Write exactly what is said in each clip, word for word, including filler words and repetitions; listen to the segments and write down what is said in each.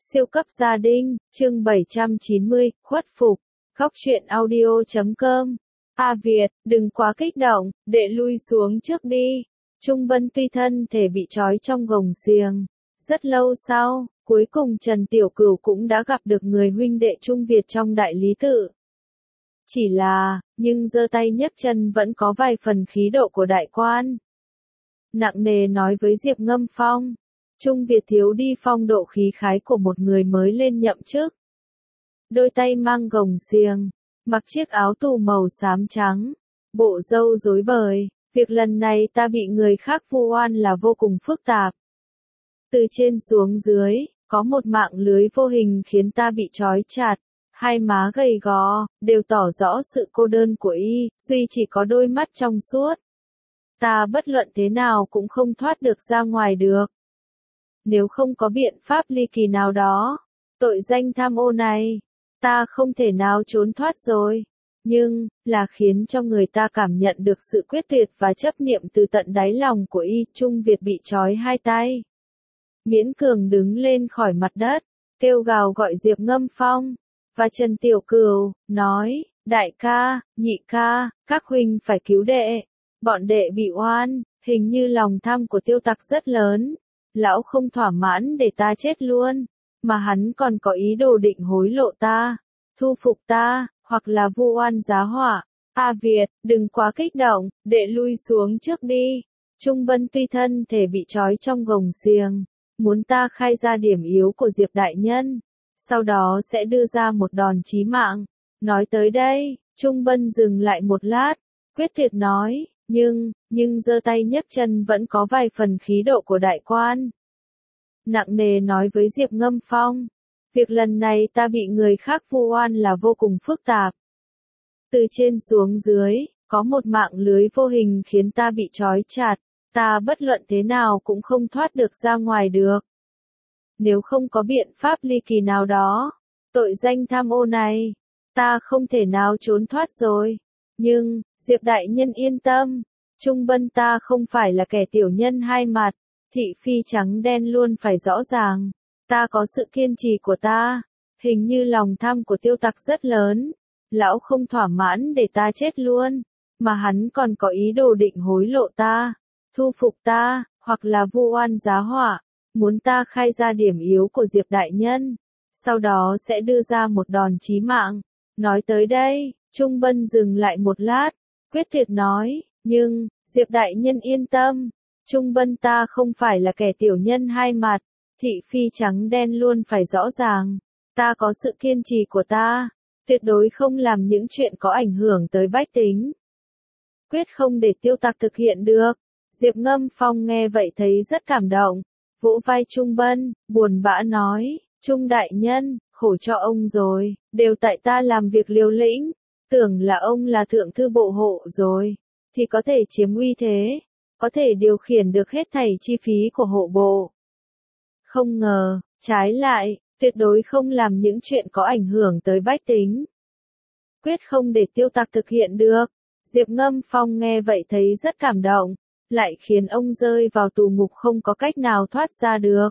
Siêu cấp gia đình, chương bảy trăm chín mươi, khuất phục. Góc truyện audio chấm com. A Việt, đừng quá kích động, đệ lui xuống trước đi. Trung Bân tuy thân thể bị trói trong gồng xiềng. Rất lâu sau, cuối cùng Trần Tiểu Cửu cũng đã gặp được người huynh đệ Trung Việt trong đại lý tự. Chỉ là, nhưng giơ tay nhấc chân vẫn có vài phần khí độ của đại quan. Nặng nề nói với Diệp Ngâm Phong. Trung Việt thiếu đi phong độ khí khái của một người mới lên nhậm chức. Đôi tay mang gồng xiềng, mặc chiếc áo tù màu xám trắng, bộ râu rối bời, việc lần này ta bị người khác vu oan là vô cùng phức tạp. Từ trên xuống dưới, có một mạng lưới vô hình khiến ta bị trói chặt, hai má gầy gò, đều tỏ rõ sự cô đơn của y, duy chỉ có đôi mắt trong suốt. Ta bất luận thế nào cũng không thoát được ra ngoài được. Nếu không có biện pháp ly kỳ nào đó, tội danh tham ô này, ta không thể nào trốn thoát rồi. Nhưng, là khiến cho người ta cảm nhận được sự quyết tuyệt và chấp niệm từ tận đáy lòng của y. Trung Việt bị trói hai tay, miễn cường đứng lên khỏi mặt đất, kêu gào gọi Diệp Ngâm Phong và Trần Tiểu Cửu, nói, đại ca, nhị ca, các huynh phải cứu đệ. Bọn đệ bị oan, hình như lòng tham của tiêu tặc rất lớn. Lão không thỏa mãn để ta chết luôn, mà hắn còn có ý đồ định hối lộ ta, thu phục ta, hoặc là vu oan giá họa. A Việt, đừng quá kích động, đệ lui xuống trước đi. Trung Bân tuy thân thể bị trói trong gồng xiềng, muốn ta khai ra điểm yếu của Diệp đại nhân, sau đó sẽ đưa ra một đòn chí mạng. Nói tới đây, Trung Bân dừng lại một lát, quyết tuyệt nói. Nhưng, nhưng giơ tay nhấc chân vẫn có vài phần khí độ của đại quan. Nặng nề nói với Diệp Ngâm Phong. Việc lần này ta bị người khác vu oan là vô cùng phức tạp. Từ trên xuống dưới, có một mạng lưới vô hình khiến ta bị trói chặt. Ta bất luận thế nào cũng không thoát được ra ngoài được. Nếu không có biện pháp ly kỳ nào đó, tội danh tham ô này, ta không thể nào trốn thoát rồi. Nhưng, Diệp đại nhân yên tâm, Trung Bân ta không phải là kẻ tiểu nhân hai mặt, thị phi trắng đen luôn phải rõ ràng, ta có sự kiên trì của ta, hình như lòng tham của tiêu tặc rất lớn, lão không thỏa mãn để ta chết luôn, mà hắn còn có ý đồ định hối lộ ta, thu phục ta, hoặc là vu oan giá họa, muốn ta khai ra điểm yếu của Diệp đại nhân, sau đó sẽ đưa ra một đòn chí mạng. Nói tới đây, Trung Bân dừng lại một lát, quyết tuyệt nói, nhưng, Diệp đại nhân yên tâm, Trung Bân ta không phải là kẻ tiểu nhân hai mặt, thị phi trắng đen luôn phải rõ ràng, ta có sự kiên trì của ta, tuyệt đối không làm những chuyện có ảnh hưởng tới bách tính. Quyết không để tiêu tặc thực hiện được. Diệp Ngâm Phong nghe vậy thấy rất cảm động, vỗ vai Trung Bân, buồn bã nói, Trung đại nhân, khổ cho ông rồi, đều tại ta làm việc liều lĩnh, tưởng là ông là thượng thư bộ hộ rồi, thì có thể chiếm uy thế, có thể điều khiển được hết thảy chi phí của hộ bộ. Không ngờ, trái lại, tuyệt đối không làm những chuyện có ảnh hưởng tới bách tính. Quyết không để tiêu tặc thực hiện được. Diệp Ngâm Phong nghe vậy thấy rất cảm động, lại khiến ông rơi vào tù ngục không có cách nào thoát ra được.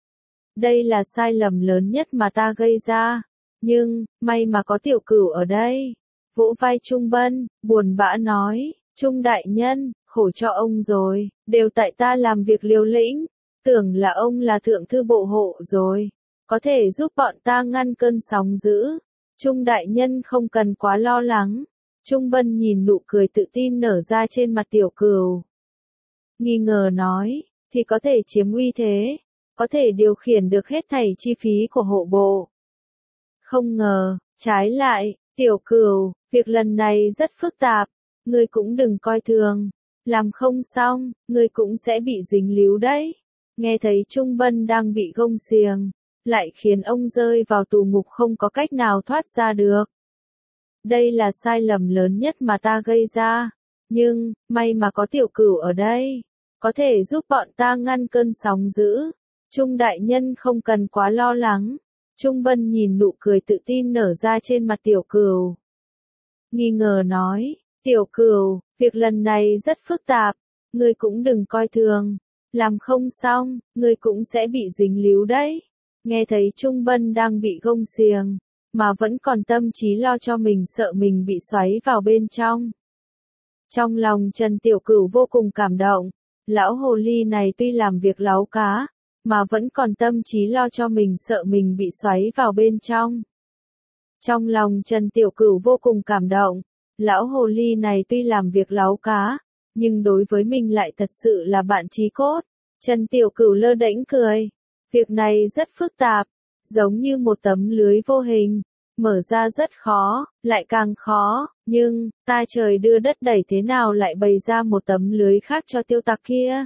Đây là sai lầm lớn nhất mà ta gây ra, nhưng, may mà có Tiểu Cửu ở đây. Vỗ vai Trung Bân, buồn bã nói, Trung đại nhân, khổ cho ông rồi, đều tại ta làm việc liều lĩnh, tưởng là ông là thượng thư bộ hộ rồi, có thể giúp bọn ta ngăn cơn sóng dữ. Trung đại nhân không cần quá lo lắng. Trung Bân nhìn nụ cười tự tin nở ra trên mặt Tiểu Cửu, nghi ngờ nói, thì có thể chiếm uy thế, có thể điều khiển được hết thảy chi phí của hộ bộ. Không ngờ, trái lại, Tiểu Cửu, việc lần này rất phức tạp, ngươi cũng đừng coi thường, làm không xong, ngươi cũng sẽ bị dính líu đấy. Nghe thấy Trung Bân đang bị gông xiềng, lại khiến ông rơi vào tù ngục không có cách nào thoát ra được. Đây là sai lầm lớn nhất mà ta gây ra, nhưng, may mà có Tiểu Cửu ở đây, có thể giúp bọn ta ngăn cơn sóng dữ. Trung đại nhân không cần quá lo lắng. Trung Bân nhìn nụ cười tự tin nở ra trên mặt Tiểu Cửu, nghi ngờ nói, Tiểu Cửu, việc lần này rất phức tạp, ngươi cũng đừng coi thường, làm không xong, ngươi cũng sẽ bị dính líu đấy. nghe thấy Trung Bân đang bị gông xiềng, mà vẫn còn tâm trí lo cho mình sợ mình bị xoáy vào bên trong. Trong lòng Trần Tiểu Cửu vô cùng cảm động, lão hồ ly này tuy làm việc láu cá, mà vẫn còn tâm trí lo cho mình sợ mình bị xoáy vào bên trong. Trong lòng Trần Tiểu Cửu vô cùng cảm động, lão hồ ly này tuy làm việc láu cá, nhưng đối với mình lại thật sự là bạn chí cốt. Trần Tiểu Cửu lơ đễnh cười. Việc này rất phức tạp, giống như một tấm lưới vô hình, mở ra rất khó, lại càng khó, nhưng, ta trời đưa đất đẩy thế nào lại bày ra một tấm lưới khác cho tiêu tặc kia.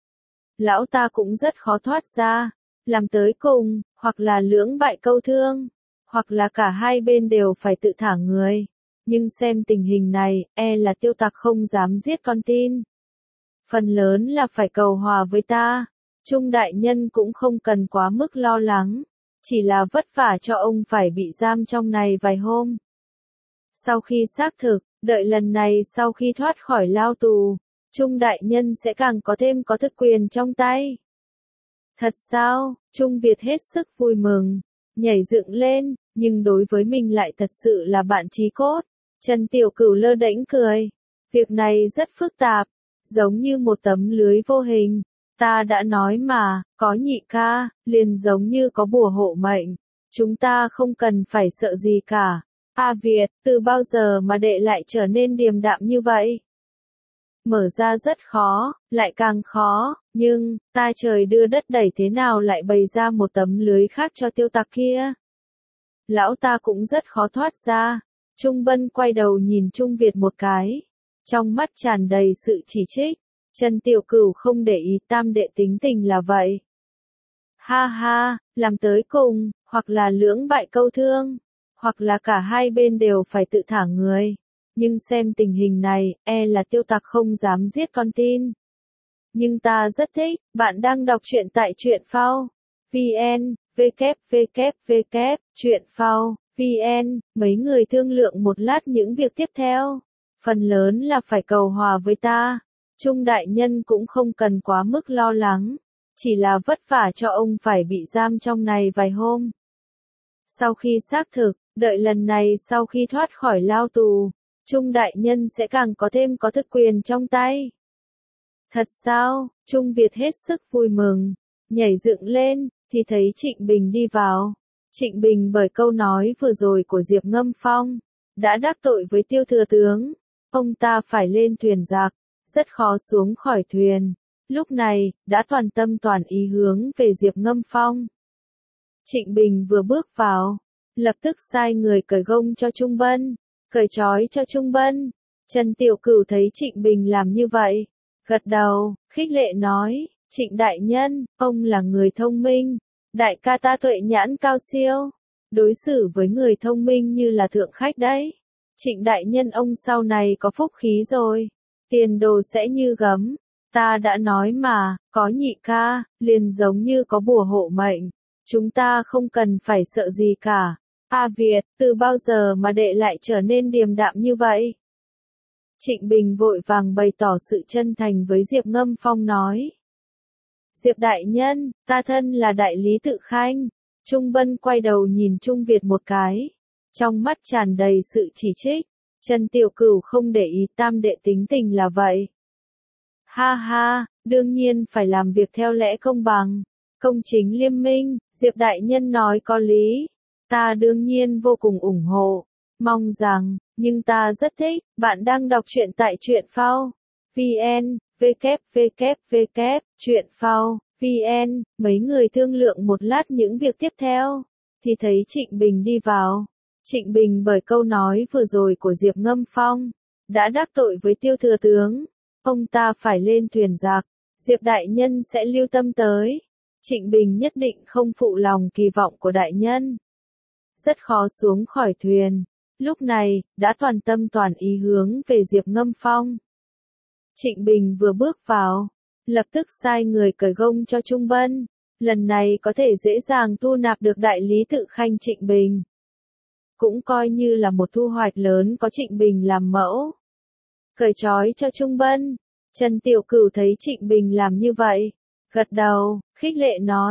Lão ta cũng rất khó thoát ra, làm tới cùng, hoặc là lưỡng bại câu thương, hoặc là cả hai bên đều phải tự thả người. Nhưng xem tình hình này, e là tiêu tặc không dám giết con tin. Phần lớn là phải cầu hòa với ta. Trung đại nhân cũng không cần quá mức lo lắng, chỉ là vất vả cho ông phải bị giam trong này vài hôm. Sau khi xác thực, đợi lần này sau khi thoát khỏi lao tù, Trung đại nhân sẽ càng có thêm có thực quyền trong tay. Thật sao? Trung Việt hết sức vui mừng, nhảy dựng lên, nhưng đối với mình lại thật sự là bạn chí cốt. Trần Tiểu Cửu lơ đễnh cười. Việc này rất phức tạp, giống như một tấm lưới vô hình. Ta đã nói mà, có nhị ca, liền giống như có bùa hộ mệnh. Chúng ta không cần phải sợ gì cả. A Việt, từ bao giờ mà đệ lại trở nên điềm đạm như vậy? Mở ra rất khó, lại càng khó, nhưng, ta trời đưa đất đẩy thế nào lại bày ra một tấm lưới khác cho tiêu tặc kia? Lão ta cũng rất khó thoát ra. Trung Bân quay đầu nhìn Trung Việt một cái, trong mắt tràn đầy sự chỉ trích. Trần Tiểu Cửu không để ý tam đệ tính tình là vậy. Ha ha, làm tới cùng, hoặc là lưỡng bại câu thương, hoặc là cả hai bên đều phải tự thả người. Nhưng xem tình hình này, e là tiêu tặc không dám giết con tin. Nhưng ta rất thích, bạn đang đọc truyện tại truyện phao. vn, www, truyện phao, vn, mấy người thương lượng một lát những việc tiếp theo. Phần lớn là phải cầu hòa với ta. Trung đại nhân cũng không cần quá mức lo lắng, chỉ là vất vả cho ông phải bị giam trong này vài hôm. Sau khi xác thực, đợi lần này sau khi thoát khỏi lao tù, Trung đại nhân sẽ càng có thêm có thực quyền trong tay. Thật sao? Trung Việt hết sức vui mừng, nhảy dựng lên, thì thấy Trịnh Bình đi vào. Trịnh Bình bởi câu nói vừa rồi của Diệp Ngâm Phong, đã đắc tội với Tiêu thừa tướng, ông ta phải lên thuyền giặc, rất khó xuống khỏi thuyền. Lúc này, đã toàn tâm toàn ý hướng về Diệp Ngâm Phong. Trịnh Bình vừa bước vào, lập tức sai người cởi gông cho Trung Bân, cởi trói cho Trung Bân. Trần Tiểu Cửu thấy Trịnh Bình làm như vậy, gật đầu, khích lệ nói, Trịnh đại nhân, ông là người thông minh, đại ca ta tuệ nhãn cao siêu, đối xử với người thông minh như là thượng khách đấy. Trịnh đại nhân ông sau này có phúc khí rồi, tiền đồ sẽ như gấm. Ta đã nói mà, có nhị ca, liền giống như có bùa hộ mệnh. Chúng ta không cần phải sợ gì cả. A Việt, từ bao giờ mà đệ lại trở nên điềm đạm như vậy? Trịnh Bình vội vàng bày tỏ sự chân thành với Diệp Ngâm Phong nói. Diệp đại nhân, ta thân là đại lý tự khanh. Trung Bân quay đầu nhìn Trung Việt một cái, trong mắt tràn đầy sự chỉ trích. Trần Tiểu Cửu không để ý tam đệ tính tình là vậy. Ha ha, đương nhiên phải làm việc theo lẽ công bằng, công chính liêm minh, Diệp đại nhân nói có lý, ta đương nhiên vô cùng ủng hộ, mong rằng, nhưng ta rất thích, bạn đang đọc truyện tại truyện phao, vn, www, truyện phao, vn, mấy người thương lượng một lát những việc tiếp theo, thì thấy Trịnh Bình đi vào. Trịnh Bình bởi câu nói vừa rồi của Diệp Ngâm Phong, đã đắc tội với Tiêu thừa tướng. Ông ta phải lên thuyền giặc, Diệp đại nhân sẽ lưu tâm tới. Trịnh Bình nhất định không phụ lòng kỳ vọng của đại nhân. Rất khó xuống khỏi thuyền. Lúc này, đã toàn tâm toàn ý hướng về Diệp Ngâm Phong. Trịnh Bình vừa bước vào, lập tức sai người cởi gông cho Trung Bân. Lần này có thể dễ dàng thu nạp được đại lý tự khanh Trịnh Bình. Cũng coi như là một thu hoạch lớn có Trịnh Bình làm mẫu. Cởi trói cho Trung Bân. Trần Tiểu Cửu thấy Trịnh Bình làm như vậy, gật đầu, khích lệ nói,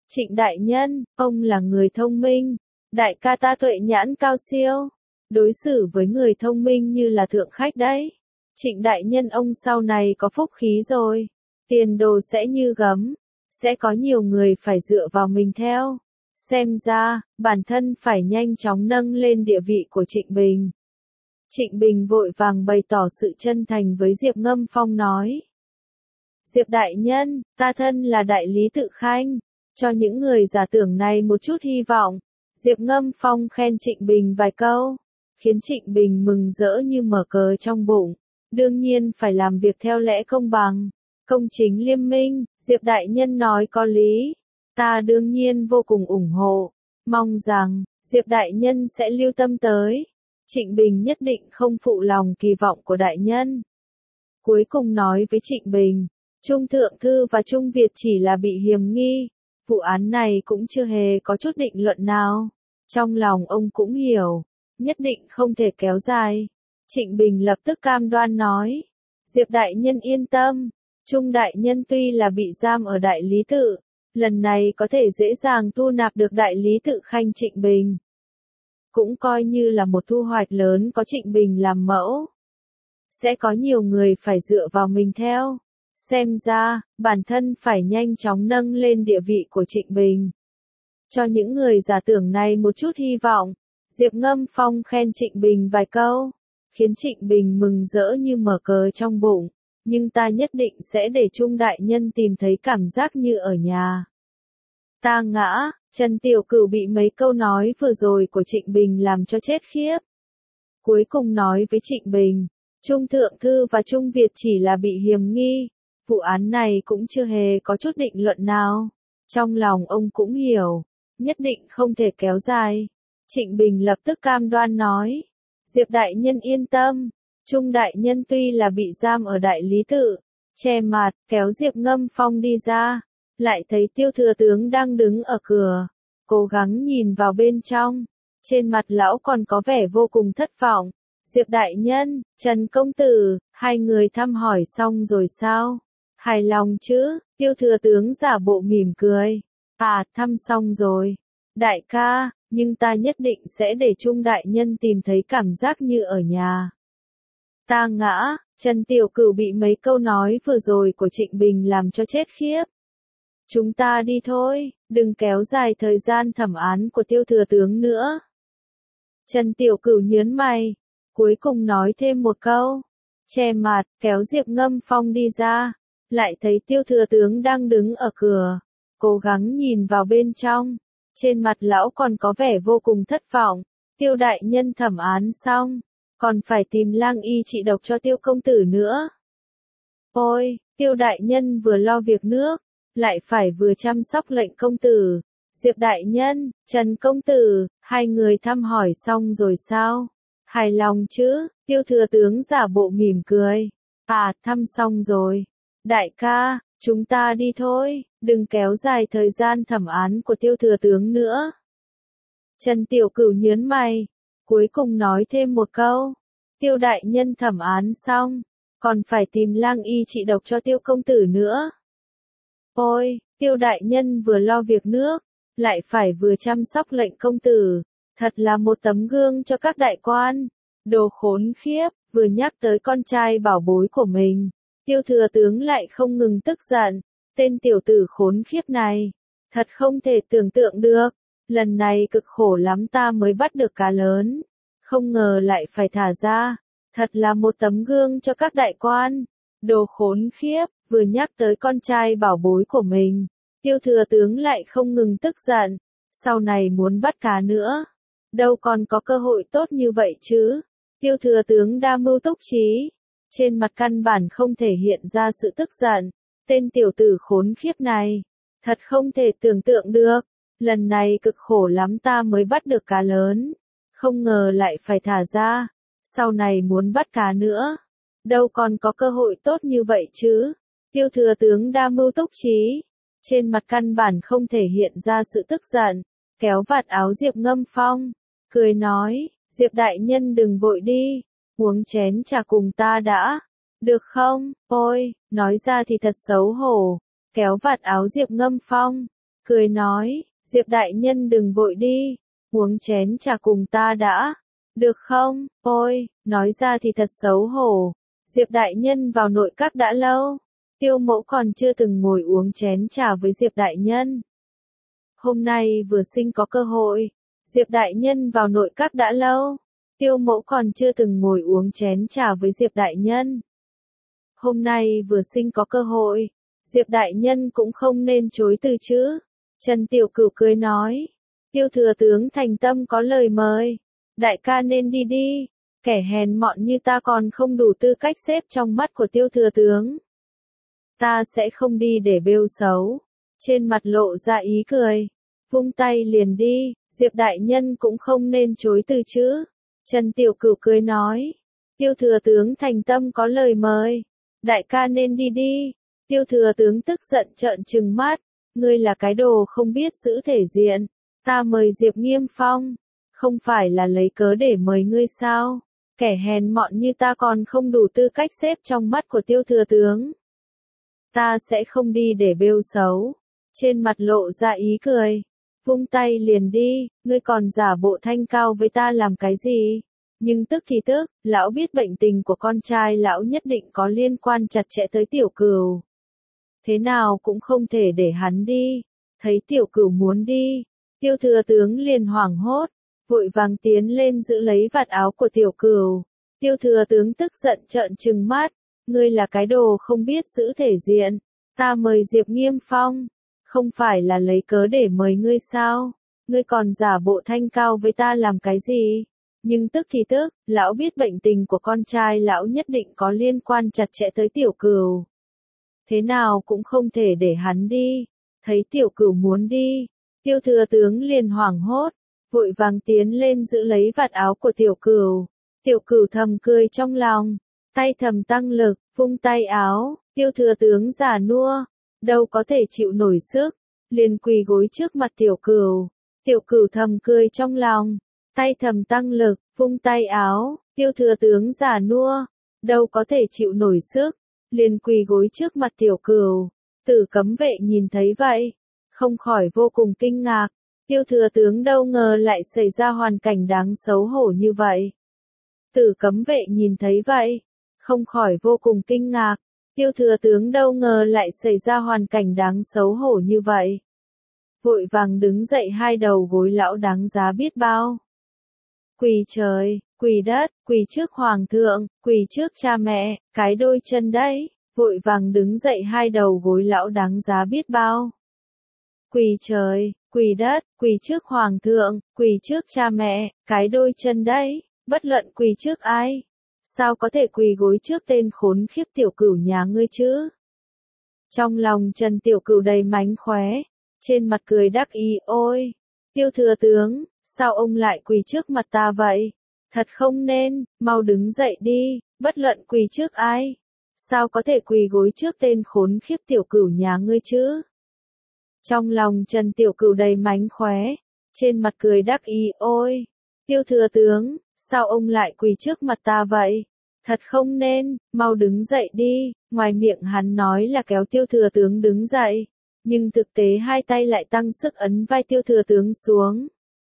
Trịnh đại nhân, ông là người thông minh, đại ca ta tuệ nhãn cao siêu, đối xử với người thông minh như là thượng khách đấy. Trịnh đại nhân ông sau này có phúc khí rồi, tiền đồ sẽ như gấm, sẽ có nhiều người phải dựa vào mình theo. Xem ra, bản thân phải nhanh chóng nâng lên địa vị của Trịnh Bình. Trịnh Bình vội vàng bày tỏ sự chân thành với Diệp Ngâm Phong nói. Diệp đại nhân, ta thân là đại lý tự khanh, cho những người giả tưởng này một chút hy vọng. Diệp Ngâm Phong khen Trịnh Bình vài câu, khiến Trịnh Bình mừng rỡ như mở cờ trong bụng. Đương nhiên phải làm việc theo lẽ công bằng, công chính liêm minh, Diệp đại nhân nói có lý. Ta đương nhiên vô cùng ủng hộ, mong rằng, Diệp đại nhân sẽ lưu tâm tới. Trịnh Bình nhất định không phụ lòng kỳ vọng của đại nhân. Cuối cùng nói với Trịnh Bình, Trung Thượng Thư và Trung Việt chỉ là bị hiềm nghi, vụ án này cũng chưa hề có chút định luận nào. Trong lòng ông cũng hiểu, nhất định không thể kéo dài. Trịnh Bình lập tức cam đoan nói, Diệp đại nhân yên tâm, Trung đại nhân tuy là bị giam ở đại lý tự, lần này có thể dễ dàng thu nạp được đại lý tự khanh Trịnh Bình. Cũng coi như là một thu hoạch lớn có Trịnh Bình làm mẫu. Sẽ có nhiều người phải dựa vào mình theo. Xem ra, bản thân phải nhanh chóng nâng lên địa vị của Trịnh Bình. Cho những người giả tưởng này một chút hy vọng, Diệp Ngâm Phong khen Trịnh Bình vài câu, khiến Trịnh Bình mừng rỡ như mở cờ trong bụng. Nhưng ta nhất định sẽ để Trung đại nhân tìm thấy cảm giác như ở nhà. Ta ngã, Trần Tiểu Cửu bị mấy câu nói vừa rồi của Trịnh Bình làm cho chết khiếp. Cuối cùng nói với Trịnh Bình, Trung Thượng Thư và Trung Việt chỉ là bị hiềm nghi, vụ án này cũng chưa hề có chút định luận nào. Trong lòng ông cũng hiểu, nhất định không thể kéo dài. Trịnh Bình lập tức cam đoan nói, Diệp đại nhân yên tâm, Trung đại nhân tuy là bị giam ở đại lý tự, che mặt, kéo Diệp Ngâm Phong đi ra, lại thấy Tiêu thừa tướng đang đứng ở cửa, cố gắng nhìn vào bên trong, trên mặt lão còn có vẻ vô cùng thất vọng. Diệp đại nhân, Trần công tử, hai người thăm hỏi xong rồi sao? Hài lòng chứ? Tiêu thừa tướng giả bộ mỉm cười. À, thăm xong rồi. Đại ca, nhưng ta nhất định sẽ để Trung đại nhân tìm thấy cảm giác như ở nhà. Ta ngã, Trần Tiểu Cửu bị mấy câu nói vừa rồi của Trịnh Bình làm cho chết khiếp. Chúng ta đi thôi, đừng kéo dài thời gian thẩm án của Tiêu thừa tướng nữa. Trần Tiểu Cửu nhớn mày, cuối cùng nói thêm một câu, che mặt, kéo Diệp Ngâm Phong đi ra, lại thấy Tiêu thừa tướng đang đứng ở cửa, cố gắng nhìn vào bên trong, trên mặt lão còn có vẻ vô cùng thất vọng. Tiêu đại nhân thẩm án xong, còn phải tìm lang y trị độc cho Tiêu công tử nữa. Ôi, Tiêu đại nhân vừa lo việc nước, lại phải vừa chăm sóc lệnh công tử. Diệp đại nhân, Trần công tử, hai người thăm hỏi xong rồi sao? Hài lòng chứ? Tiêu thừa tướng giả bộ mỉm cười. À, thăm xong rồi. Đại ca, chúng ta đi thôi, đừng kéo dài thời gian thẩm án của Tiêu thừa tướng nữa. Trần Tiểu Cửu nhớn mày, cuối cùng nói thêm một câu. Tiêu đại nhân thẩm án xong, còn phải tìm lang y trị độc cho Tiêu công tử nữa. Ôi, Tiêu đại nhân vừa lo việc nước, lại phải vừa chăm sóc lệnh công tử, thật là một tấm gương cho các đại quan. Đồ khốn khiếp, vừa nhắc tới con trai bảo bối của mình, Tiêu thừa tướng lại không ngừng tức giận. Tên tiểu tử khốn khiếp này, thật không thể tưởng tượng được, lần này cực khổ lắm ta mới bắt được cá lớn, không ngờ lại phải thả ra, thật là một tấm gương cho các đại quan. Đồ khốn khiếp, vừa nhắc tới con trai bảo bối của mình, Tiêu thừa tướng lại không ngừng tức giận, sau này muốn bắt cá nữa, đâu còn có cơ hội tốt như vậy chứ. Tiêu thừa tướng đa mưu túc trí, trên mặt căn bản không thể hiện ra sự tức giận. Tên tiểu tử khốn khiếp này, thật không thể tưởng tượng được, lần này cực khổ lắm ta mới bắt được cá lớn, không ngờ lại phải thả ra, sau này muốn bắt cá nữa, đâu còn có cơ hội tốt như vậy chứ. Tiêu thừa tướng đa mưu túc trí, trên mặt căn bản không thể hiện ra sự tức giận, kéo vạt áo Diệp Ngâm Phong, cười nói, Diệp đại nhân đừng vội đi, uống chén trà cùng ta đã. Được không? Ôi, nói ra thì thật xấu hổ. Kéo vạt áo Diệp Ngâm Phong, cười nói, Diệp đại nhân đừng vội đi, uống chén trà cùng ta đã, được không? Ôi, nói ra thì thật xấu hổ, Diệp đại nhân vào nội các đã lâu, Tiêu mẫu còn chưa từng ngồi uống chén trà với Diệp đại nhân. Hôm nay vừa sinh có cơ hội, Diệp đại nhân vào nội các đã lâu, Tiêu mẫu còn chưa từng ngồi uống chén trà với Diệp đại nhân. Hôm nay vừa sinh có cơ hội, Diệp đại nhân cũng không nên chối từ chứ. Trần Tiểu Cửu cười nói, Tiêu thừa tướng thành tâm có lời mời, đại ca nên đi đi, kẻ hèn mọn như ta còn không đủ tư cách xếp trong mắt của Tiêu thừa tướng. Ta sẽ không đi để bêu xấu. Trên mặt lộ ra ý cười, vung tay liền đi, Diệp đại nhân cũng không nên chối từ chứ. Trần Tiểu Cửu cười nói, Tiêu thừa tướng thành tâm có lời mời, đại ca nên đi đi. Tiêu thừa tướng tức giận trợn trừng mắt, ngươi là cái đồ không biết giữ thể diện, ta mời Diệp Nghiêm Phong, không phải là lấy cớ để mời ngươi sao? Kẻ hèn mọn như ta còn không đủ tư cách xếp trong mắt của Tiêu thừa tướng. Ta sẽ không đi để bêu xấu. Trên mặt lộ ra ý cười, vung tay liền đi, ngươi còn giả bộ thanh cao với ta làm cái gì? Nhưng tức thì tức, lão biết bệnh tình của con trai lão nhất định có liên quan chặt chẽ tới Tiểu Cửu. Thế nào cũng không thể để hắn đi. Thấy Tiểu Cửu muốn đi, Tiêu thừa tướng liền hoảng hốt, vội vàng tiến lên giữ lấy vạt áo của Tiểu Cửu. Tiêu thừa tướng tức giận trợn trừng mắt, ngươi là cái đồ không biết giữ thể diện, ta mời Diệp Nghiêm Phong, không phải là lấy cớ để mời ngươi sao? Ngươi còn giả bộ thanh cao với ta làm cái gì? Nhưng tức thì tức, lão biết bệnh tình của con trai lão nhất định có liên quan chặt chẽ tới Tiểu Cửu. Thế nào cũng không thể để hắn đi. Thấy Tiểu Cửu muốn đi, Tiêu thừa tướng liền hoảng hốt, vội vàng tiến lên giữ lấy vạt áo của Tiểu Cửu. Tiểu Cửu thầm cười trong lòng, tay thầm tăng lực, vung tay áo, Tiêu thừa tướng già nua, đâu có thể chịu nổi sức, liền quỳ gối trước mặt Tiểu Cửu. Tiểu Cửu thầm cười trong lòng, tay thầm tăng lực, vung tay áo, Tiêu thừa tướng già nua, đâu có thể chịu nổi sức, liền quỳ gối trước mặt Tiểu Cửu. Tử cấm vệ nhìn thấy vậy, không khỏi vô cùng kinh ngạc, Tiêu thừa tướng đâu ngờ lại xảy ra hoàn cảnh đáng xấu hổ như vậy. Tử cấm vệ nhìn thấy vậy, không khỏi vô cùng kinh ngạc, Tiêu thừa tướng đâu ngờ lại xảy ra hoàn cảnh đáng xấu hổ như vậy. Vội vàng đứng dậy hai đầu gối lão đáng giá biết bao. Quỳ trời, quỳ đất, quỳ trước hoàng thượng, quỳ trước cha mẹ, cái đôi chân đấy, vội vàng đứng dậy hai đầu gối lão đáng giá biết bao. Quỳ trời, quỳ đất, quỳ trước hoàng thượng, quỳ trước cha mẹ, cái đôi chân đấy, bất luận quỳ trước ai. Sao có thể quỳ gối trước tên khốn khiếp Tiểu Cửu nhà ngươi chứ? Trong lòng Trần Tiểu Cửu đầy mánh khóe, trên mặt cười đắc ý, ôi, Tiêu thừa tướng, sao ông lại quỳ trước mặt ta vậy? Thật không nên, mau đứng dậy đi, bất luận quỳ trước ai. Sao có thể quỳ gối trước tên khốn khiếp Tiểu Cửu nhà ngươi chứ? Trong lòng Trần Tiểu Cửu đầy mánh khóe, trên mặt cười đắc ý, ôi, Tiêu thừa tướng, sao ông lại quỳ trước mặt ta vậy? Thật không nên, mau đứng dậy đi. Ngoài miệng hắn nói là kéo Tiêu thừa tướng đứng dậy, nhưng thực tế hai tay lại tăng sức ấn vai Tiêu thừa tướng xuống.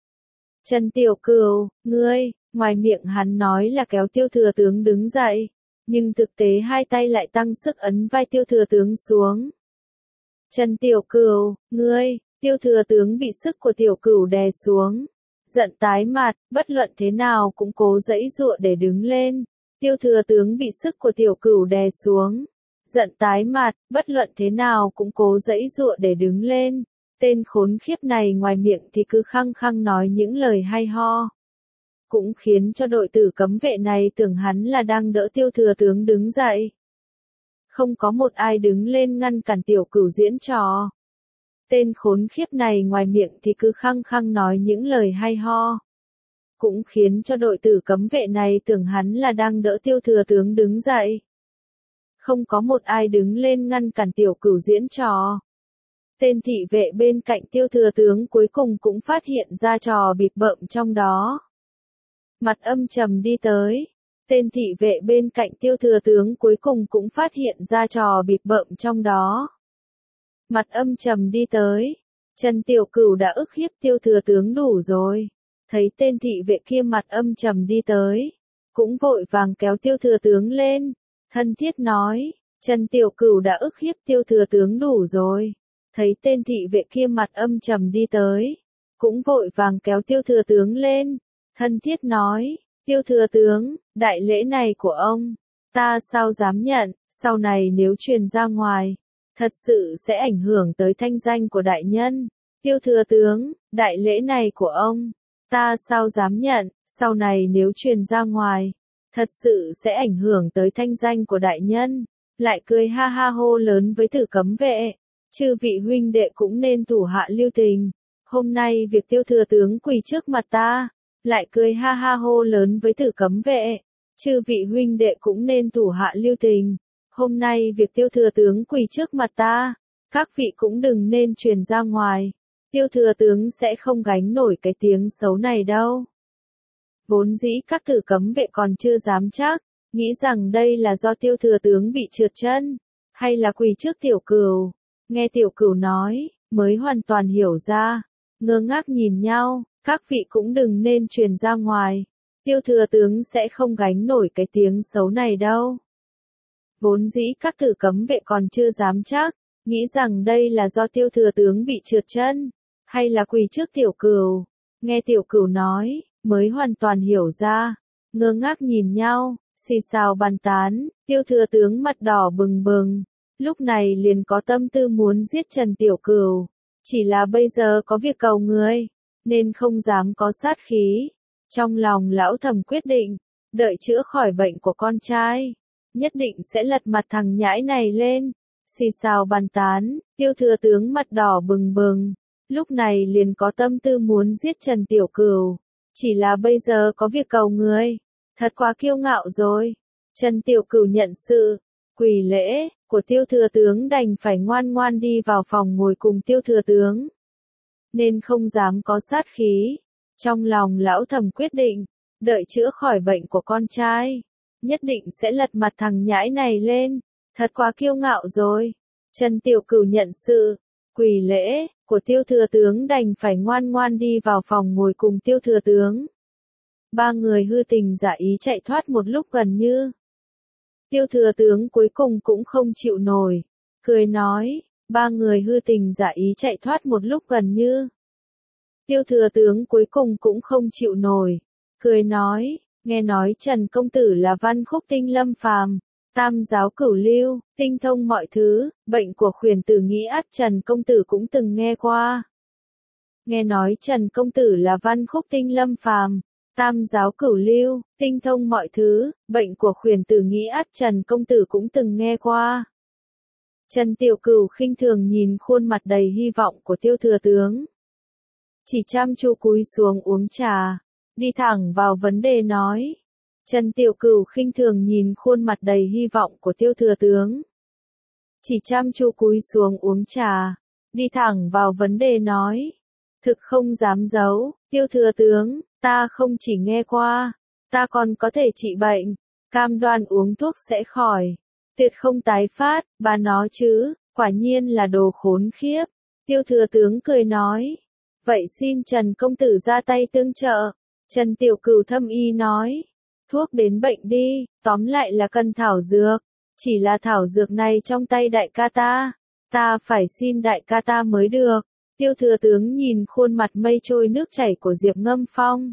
Trần Tiểu Cửu, ngươi, ngoài miệng hắn nói là kéo Tiêu thừa tướng đứng dậy, nhưng thực tế hai tay lại tăng sức ấn vai Tiêu thừa tướng xuống. Trần Tiểu Cửu, ngươi, Tiêu thừa tướng bị sức của Tiểu Cửu đè xuống, giận tái mặt, bất luận thế nào cũng cố giãy giụa để đứng lên. Tiêu thừa tướng bị sức của Tiểu Cửu đè xuống, giận tái mặt, bất luận thế nào cũng cố giãy giụa để đứng lên. Tên khốn khiếp này ngoài miệng thì cứ khăng khăng nói những lời hay ho, cũng khiến cho đội tử cấm vệ này tưởng hắn là đang đỡ Tiêu thừa tướng đứng dậy. Không có một ai đứng lên ngăn cản Tiểu Cửu diễn trò. Tên khốn khiếp này ngoài miệng thì cứ khăng khăng nói những lời hay ho, cũng khiến cho đội tử cấm vệ này tưởng hắn là đang đỡ Tiêu thừa tướng đứng dậy. Không có một ai đứng lên ngăn cản Tiểu Cửu diễn trò. Tên thị vệ bên cạnh Tiêu thừa tướng cuối cùng cũng phát hiện ra trò bịp bợm trong đó. Mặt âm trầm đi tới. Tên thị vệ bên cạnh Tiêu thừa tướng cuối cùng cũng phát hiện ra trò bịp bợm trong đó. Mặt âm trầm đi tới. Trần Tiểu Cửu đã ức hiếp Tiêu Thừa Tướng đủ rồi. Thấy tên thị vệ kia mặt âm trầm đi tới, cũng vội vàng kéo Tiêu Thừa Tướng lên, thân thiết nói, Trần Tiểu Cửu đã ức hiếp Tiêu Thừa Tướng đủ rồi. Thấy tên thị vệ kia mặt âm trầm đi tới, cũng vội vàng kéo Tiêu Thừa Tướng lên, thân thiết nói, Tiêu Thừa Tướng, đại lễ này của ông, ta sao dám nhận, sau này nếu truyền ra ngoài, thật sự sẽ ảnh hưởng tới thanh danh của đại nhân. Tiêu Thừa Tướng, đại lễ này của ông, ta sao dám nhận, sau này nếu truyền ra ngoài, thật sự sẽ ảnh hưởng tới thanh danh của đại nhân. Lại cười ha ha hô lớn với Tử Cấm Vệ, chư vị huynh đệ cũng nên thủ hạ lưu tình. Hôm nay việc Tiêu Thừa Tướng quỳ trước mặt ta, lại cười ha ha hô lớn với Tử Cấm Vệ, chư vị huynh đệ cũng nên thủ hạ lưu tình. Hôm nay việc Tiêu Thừa Tướng quỳ trước mặt ta, các vị cũng đừng nên truyền ra ngoài. Tiêu Thừa Tướng sẽ không gánh nổi cái tiếng xấu này đâu. Vốn dĩ các Tử Cấm Vệ còn chưa dám chắc, nghĩ rằng đây là do Tiêu Thừa Tướng bị trượt chân, hay là quỳ trước Tiểu Cửu. Nghe Tiểu Cửu nói, mới hoàn toàn hiểu ra, ngơ ngác nhìn nhau, các vị cũng đừng nên truyền ra ngoài. Tiêu Thừa Tướng sẽ không gánh nổi cái tiếng xấu này đâu. Vốn dĩ các Tử Cấm Vệ còn chưa dám chắc, nghĩ rằng đây là do Tiêu Thừa Tướng bị trượt chân, hay là quỳ trước Tiểu Cửu. Nghe Tiểu Cửu nói, mới hoàn toàn hiểu ra, ngơ ngác nhìn nhau, xì xào bàn tán. Tiêu Thừa Tướng mặt đỏ bừng bừng, lúc này liền có tâm tư muốn giết Trần Tiểu Cửu, chỉ là bây giờ có việc cầu người, nên không dám có sát khí. Trong lòng lão thầm quyết định, đợi chữa khỏi bệnh của con trai, nhất định sẽ lật mặt thằng nhãi này lên. Xì xào bàn tán, Tiêu Thừa Tướng mặt đỏ bừng bừng, lúc này liền có tâm tư muốn giết Trần Tiểu Cửu, chỉ là bây giờ có việc cầu người, thật quá kiêu ngạo rồi. Trần Tiểu Cửu nhận sự quỳ lễ của Tiêu Thừa Tướng, đành phải ngoan ngoan đi vào phòng ngồi cùng Tiêu Thừa Tướng, nên không dám có sát khí. Trong lòng lão thầm quyết định, đợi chữa khỏi bệnh của con trai, nhất định sẽ lật mặt thằng nhãi này lên, thật quá kiêu ngạo rồi. Trần Tiểu Cửu nhận sự quỳ lễ của Tiêu Thừa Tướng, đành phải ngoan ngoan đi vào phòng ngồi cùng Tiêu Thừa Tướng. Ba người hư tình giả ý chạy thoát một lúc gần như. Tiêu Thừa Tướng cuối cùng cũng không chịu nổi, cười nói, ba người hư tình giả ý chạy thoát một lúc gần như. Tiêu Thừa Tướng cuối cùng cũng không chịu nổi, cười nói, nghe nói Trần Công Tử là văn khúc tinh lâm phàm, tam giáo cửu lưu, tinh thông mọi thứ, bệnh của khuyển tử nghĩ ắt Trần Công Tử cũng từng nghe qua. Nghe nói Trần Công Tử là văn khúc tinh lâm phàm, tam giáo cửu lưu, tinh thông mọi thứ, bệnh của khuyển tử nghĩ ắt Trần Công Tử cũng từng nghe qua. Trần Tiểu Cửu khinh thường nhìn khuôn mặt đầy hy vọng của Tiêu Thừa Tướng, chỉ chăm chú cúi xuống uống trà, đi thẳng vào vấn đề nói. Trần Tiểu Cửu khinh thường nhìn khuôn mặt đầy hy vọng của Tiêu Thừa Tướng, chỉ chăm chú cúi xuống uống trà, đi thẳng vào vấn đề nói. Thực không dám giấu, Tiêu Thừa Tướng, ta không chỉ nghe qua, ta còn có thể trị bệnh, cam đoan uống thuốc sẽ khỏi, tuyệt không tái phát. Bà nó chứ, quả nhiên là đồ khốn khiếp. Tiêu Thừa Tướng cười nói, vậy xin Trần Công Tử ra tay tương trợ. Trần Tiểu Cửu thâm y nói, thuốc đến bệnh đi, tóm lại là cần thảo dược, chỉ là thảo dược này trong tay đại ca ta, ta phải xin đại ca ta mới được. Tiêu Thừa Tướng nhìn khuôn mặt mây trôi nước chảy của Diệp Ngâm Phong,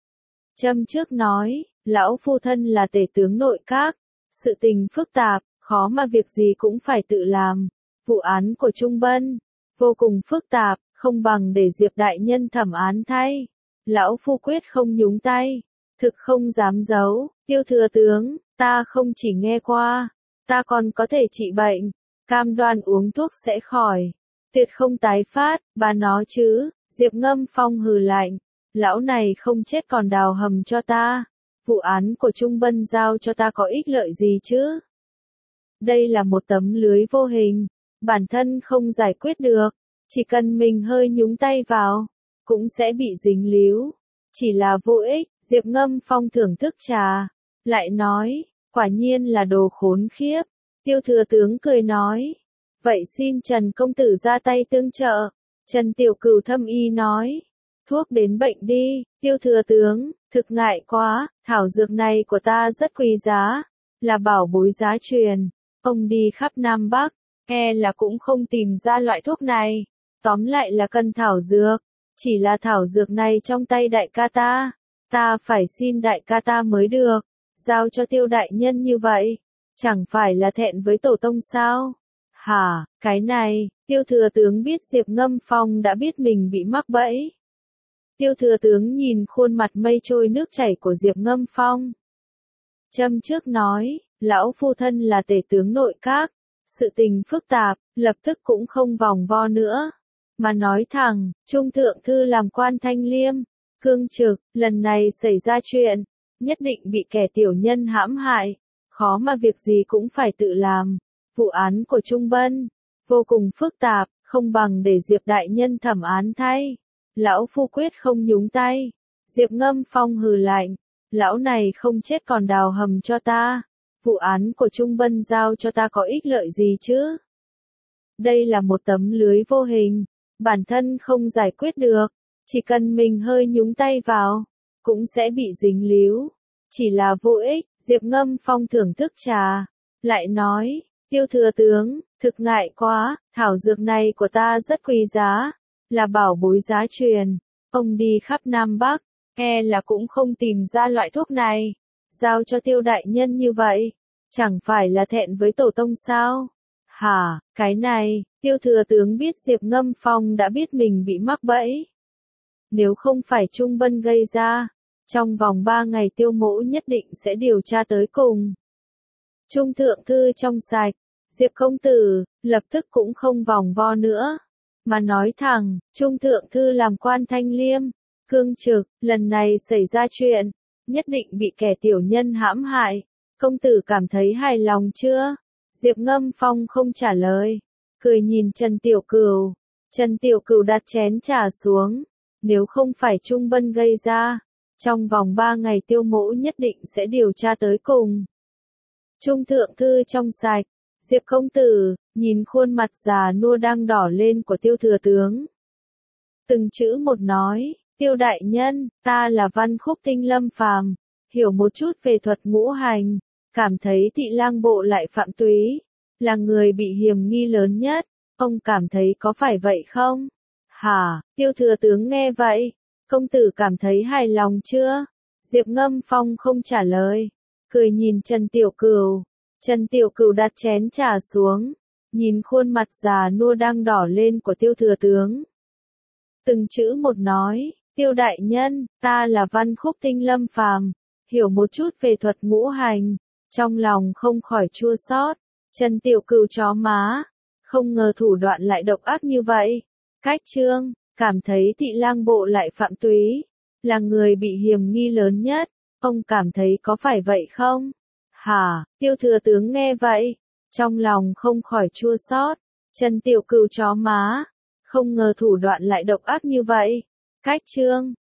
châm trước nói, lão phu thân là tể tướng nội các, sự tình phức tạp, khó mà việc gì cũng phải tự làm. Vụ án của Trung Bân vô cùng phức tạp, không bằng để Diệp đại nhân thẩm án thay. Lão phu quyết không nhúng tay, thực không dám giấu. Tiêu Thừa Tướng, ta không chỉ nghe qua, ta còn có thể trị bệnh, cam đoan uống thuốc sẽ khỏi, tuyệt không tái phát. Bà nó chứ, Diệp Ngâm Phong hừ lạnh, lão này không chết còn đào hầm cho ta, vụ án của Trung Bân giao cho ta có ích lợi gì chứ? Đây là một tấm lưới vô hình, bản thân không giải quyết được, chỉ cần mình hơi nhúng tay vào, cũng sẽ bị dính líu, chỉ là vô ích. Diệp Ngâm Phong thưởng thức trà, lại nói, quả nhiên là đồ khốn khiếp. Tiêu Thừa Tướng cười nói, vậy xin Trần Công Tử ra tay tương trợ. Trần Tiểu Cửu thâm y nói. Thuốc đến bệnh đi, Tiêu thừa tướng, thực ngại quá, thảo dược này của ta rất quý giá, là bảo bối giá truyền. Ông đi khắp Nam Bắc, e là cũng không tìm ra loại thuốc này. Tóm lại là cần thảo dược, chỉ là thảo dược này trong tay đại ca ta, ta phải xin đại ca ta mới được, giao cho Tiêu đại nhân như vậy, chẳng phải là thẹn với tổ tông sao? Hả, cái này, Tiêu thừa tướng biết Diệp Ngâm Phong đã biết mình bị mắc bẫy. Tiêu thừa tướng nhìn khuôn mặt mây trôi nước chảy của Diệp Ngâm Phong. Châm trước nói, lão phu thân là tể tướng nội các, sự tình phức tạp, lập tức cũng không vòng vo nữa. Mà nói thẳng, Trung Thượng Thư làm quan Thanh Liêm, cương trực, lần này xảy ra chuyện, nhất định bị kẻ tiểu nhân hãm hại, khó mà việc gì cũng phải tự làm. Vụ án của Trung Bân, vô cùng phức tạp, không bằng để Diệp đại nhân thẩm án thay. Lão phu quyết không nhúng tay. Diệp Ngâm Phong hừ lạnh, lão này không chết còn đào hầm cho ta. Vụ án của Trung Bân giao cho ta có ích lợi gì chứ? Đây là một tấm lưới vô hình, bản thân không giải quyết được, chỉ cần mình hơi nhúng tay vào, cũng sẽ bị dính líu. Chỉ là vô ích, Diệp Ngâm Phong thưởng thức trà, lại nói, Tiêu thừa tướng, thực ngại quá, thảo dược này của ta rất quý giá, là bảo bối giá truyền. Ông đi khắp Nam Bắc, e là cũng không tìm ra loại thuốc này, giao cho Tiêu đại nhân như vậy, chẳng phải là thẹn với tổ tông sao? Hả, cái này, Tiêu thừa tướng biết Diệp Ngâm Phong đã biết mình bị mắc bẫy. Nếu không phải Trung Bân gây ra, trong vòng ba ngày Tiêu mỗ nhất định sẽ điều tra tới cùng. Trung Thượng Thư trong sạch, Diệp công tử, lập tức cũng không vòng vo nữa. Mà nói thẳng, Trung Thượng Thư làm quan Thanh Liêm, cương trực, lần này xảy ra chuyện, nhất định bị kẻ tiểu nhân hãm hại. Công tử cảm thấy hài lòng chưa? Diệp Ngâm Phong không trả lời, cười nhìn Trần Tiểu Cửu. Trần Tiểu Cửu đặt chén trà xuống, nếu không phải Trung Bân gây ra, trong vòng ba ngày Tiêu mỗ nhất định sẽ điều tra tới cùng. Trung Thượng Thư trong sạch, Diệp công tử, nhìn khuôn mặt già nua đang đỏ lên của Tiêu thừa tướng. Từng chữ một nói, Tiêu đại nhân, ta là văn khúc tinh lâm phàm, hiểu một chút về thuật ngũ hành, cảm thấy Thị Lang bộ lại Phạm Túy, là người bị hiềm nghi lớn nhất, ông cảm thấy có phải vậy không? Hả, Tiêu thừa tướng nghe vậy, công tử cảm thấy hài lòng chưa? Diệp Ngâm Phong không trả lời, cười nhìn Trần Tiểu Cửu. Trần Tiểu Cửu đặt chén trà xuống, nhìn khuôn mặt già nua đang đỏ lên của Tiêu thừa tướng. Từng chữ một nói, Tiêu đại nhân, ta là văn khúc tinh lâm phàm, hiểu một chút về thuật ngũ hành, trong lòng không khỏi chua xót. Trần Tiểu Cửu chó má, không ngờ thủ đoạn lại độc ác như vậy. Cách chương, cảm thấy Thị Lang bộ lại Phạm Túy, là người bị hiềm nghi lớn nhất, ông cảm thấy có phải vậy không? Hả, Tiêu thừa tướng nghe vậy, trong lòng không khỏi chua xót. Trần Tiểu Cửu chó má, không ngờ thủ đoạn lại độc ác như vậy. Cách chương,